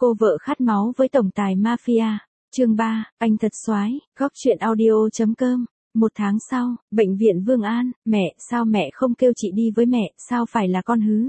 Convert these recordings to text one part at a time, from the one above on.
Cô vợ khát máu với tổng tài mafia. Chương 3, anh thật soái, góc truyện audio.com. Một tháng sau, bệnh viện Vương An. Mẹ, sao mẹ không kêu chị đi với mẹ, sao phải là con hứ?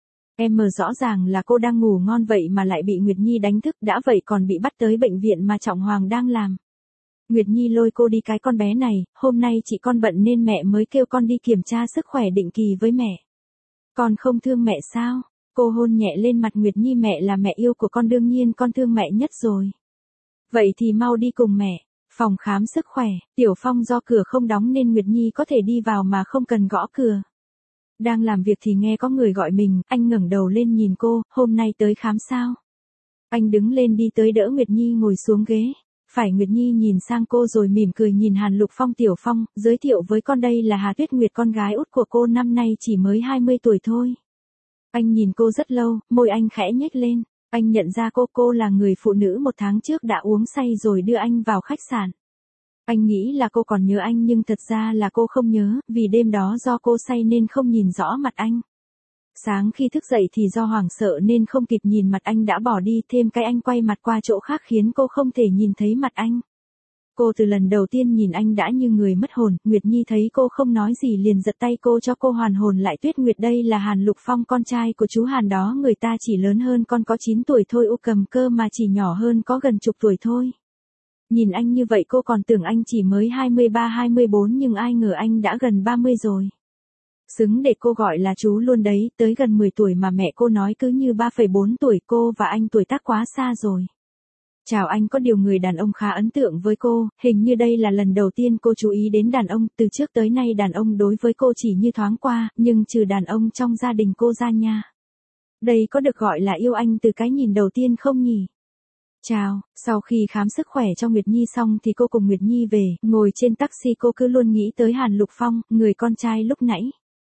Em mờ rõ ràng là cô đang ngủ ngon vậy mà lại bị Nguyệt Nhi đánh thức, đã vậy còn bị bắt tới bệnh viện mà Trọng Hoàng đang làm. Nguyệt Nhi lôi cô đi cái con bé này, hôm nay chị con bận nên mẹ mới kêu con đi kiểm tra sức khỏe định kỳ với mẹ. Con không thương mẹ sao? Cô hôn nhẹ lên mặt Nguyệt Nhi, mẹ là mẹ yêu của con, đương nhiên con thương mẹ nhất rồi. Vậy thì mau đi cùng mẹ. Phòng khám sức khỏe, Tiểu Phong do cửa không đóng nên Nguyệt Nhi có thể đi vào mà không cần gõ cửa. Đang làm việc thì nghe có người gọi mình, anh ngẩng đầu lên nhìn cô, hôm nay tới khám sao? Anh đứng lên đi tới đỡ Nguyệt Nhi ngồi xuống ghế. Phải, Nguyệt Nhi nhìn sang cô rồi mỉm cười nhìn Hàn Lục Phong. Tiểu Phong, giới thiệu với con, đây là Hà Tuyết Nguyệt, con gái út của cô, năm nay chỉ mới 20 tuổi thôi. Anh nhìn cô rất lâu, môi anh khẽ nhếch lên. Anh nhận ra cô là người phụ nữ một tháng trước đã uống say rồi đưa anh vào khách sạn. Anh nghĩ là cô còn nhớ anh nhưng thật ra là cô không nhớ, vì đêm đó do cô say nên không nhìn rõ mặt anh. Sáng khi thức dậy thì do hoảng sợ nên không kịp nhìn mặt anh đã bỏ đi, thêm cái anh quay mặt qua chỗ khác khiến cô không thể nhìn thấy mặt anh. Cô từ lần đầu tiên nhìn anh đã như người mất hồn. Nguyệt Nhi thấy cô không nói gì liền giật tay cô cho cô hoàn hồn lại. Tuyết Nguyệt, đây là Hàn Lục Phong, con trai của chú Hàn đó, người ta chỉ lớn hơn con có 9 tuổi thôi, cầm cơ mà chỉ nhỏ hơn có gần chục tuổi thôi. Nhìn anh như vậy cô còn tưởng anh chỉ mới 23-24 nhưng ai ngờ anh đã gần 30 rồi. Xứng để cô gọi là chú luôn đấy, tới gần 10 tuổi mà mẹ cô nói cứ như 3,4 tuổi, cô và anh tuổi tác quá xa rồi. Chào anh, có điều người đàn ông khá ấn tượng với cô, hình như đây là lần đầu tiên cô chú ý đến đàn ông, từ trước tới nay đàn ông đối với cô chỉ như thoáng qua, nhưng trừ đàn ông trong gia đình cô ra nha. Đây có được gọi là yêu anh từ cái nhìn đầu tiên không nhỉ? Chào, sau khi khám sức khỏe cho Nguyệt Nhi xong thì cô cùng Nguyệt Nhi về, ngồi trên taxi cô cứ luôn nghĩ tới Hàn Lục Phong, người con trai lúc nãy.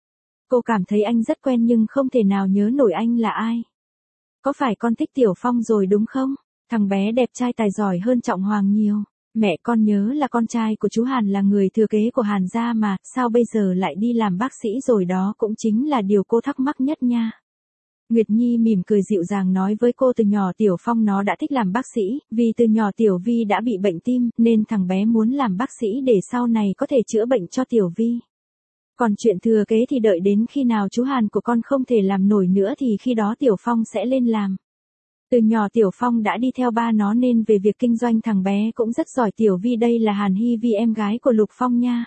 Cô cảm thấy anh rất quen nhưng không thể nào nhớ nổi anh là ai. Có phải con thích Tiểu Phong rồi đúng không? Thằng bé đẹp trai tài giỏi hơn Trọng Hoàng nhiều. Mẹ, con nhớ là con trai của chú Hàn là người thừa kế của Hàn gia mà, sao bây giờ lại đi làm bác sĩ rồi, đó cũng chính là điều cô thắc mắc nhất nha. Nguyệt Nhi mỉm cười dịu dàng nói với cô, từ nhỏ Tiểu Phong nó đã thích làm bác sĩ, vì từ nhỏ Tiểu Vi đã bị bệnh tim, nên thằng bé muốn làm bác sĩ để sau này có thể chữa bệnh cho Tiểu Vi. Còn chuyện thừa kế thì đợi đến khi nào chú Hàn của con không thể làm nổi nữa thì khi đó Tiểu Phong sẽ lên làm. Từ nhỏ Tiểu Phong đã đi theo ba nó nên về việc kinh doanh thằng bé cũng rất giỏi. Tiểu Vi, đây là Hàn Hy Vi, em gái của Lục Phong nha.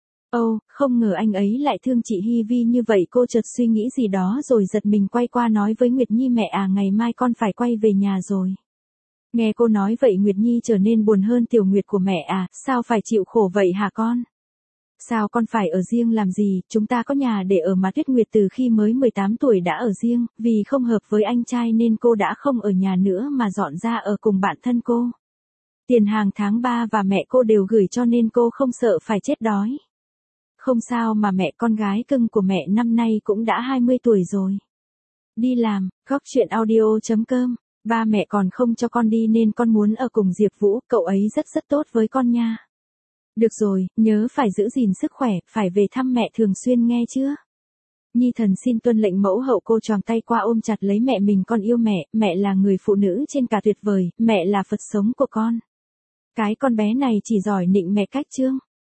Ồ, không ngờ anh ấy lại thương chị Hy Vi như vậy. Cô chợt suy nghĩ gì đó rồi giật mình quay qua nói với Nguyệt Nhi, mẹ à, ngày mai con phải quay về nhà rồi. Nghe cô nói vậy Nguyệt Nhi trở nên buồn hơn. Tiểu Nguyệt của mẹ à, sao phải chịu khổ vậy hả con? Sao con phải ở riêng làm gì, chúng ta có nhà để ở mà. Tuyết Nguyệt từ khi mới 18 tuổi đã ở riêng, vì không hợp với anh trai nên cô đã không ở nhà nữa mà dọn ra ở cùng bạn thân cô. Tiền hàng tháng 3 và mẹ cô đều gửi cho nên cô không sợ phải chết đói. Không sao mà mẹ, con gái cưng của mẹ năm nay cũng đã 20 tuổi rồi. Đi làm, góc truyện audio.com. Ba mẹ còn không cho con đi nên con muốn ở cùng Diệp Vũ, cậu ấy rất tốt với con nha. Được rồi, nhớ phải giữ gìn sức khỏe, phải về thăm mẹ thường xuyên nghe chưa? Nhi thần xin tuân lệnh mẫu hậu. Cô choàng tay qua ôm chặt lấy mẹ mình, con yêu mẹ, mẹ là người phụ nữ trên cả tuyệt vời, mẹ là Phật sống của con. Cái con bé này chỉ giỏi nịnh mẹ cách trương.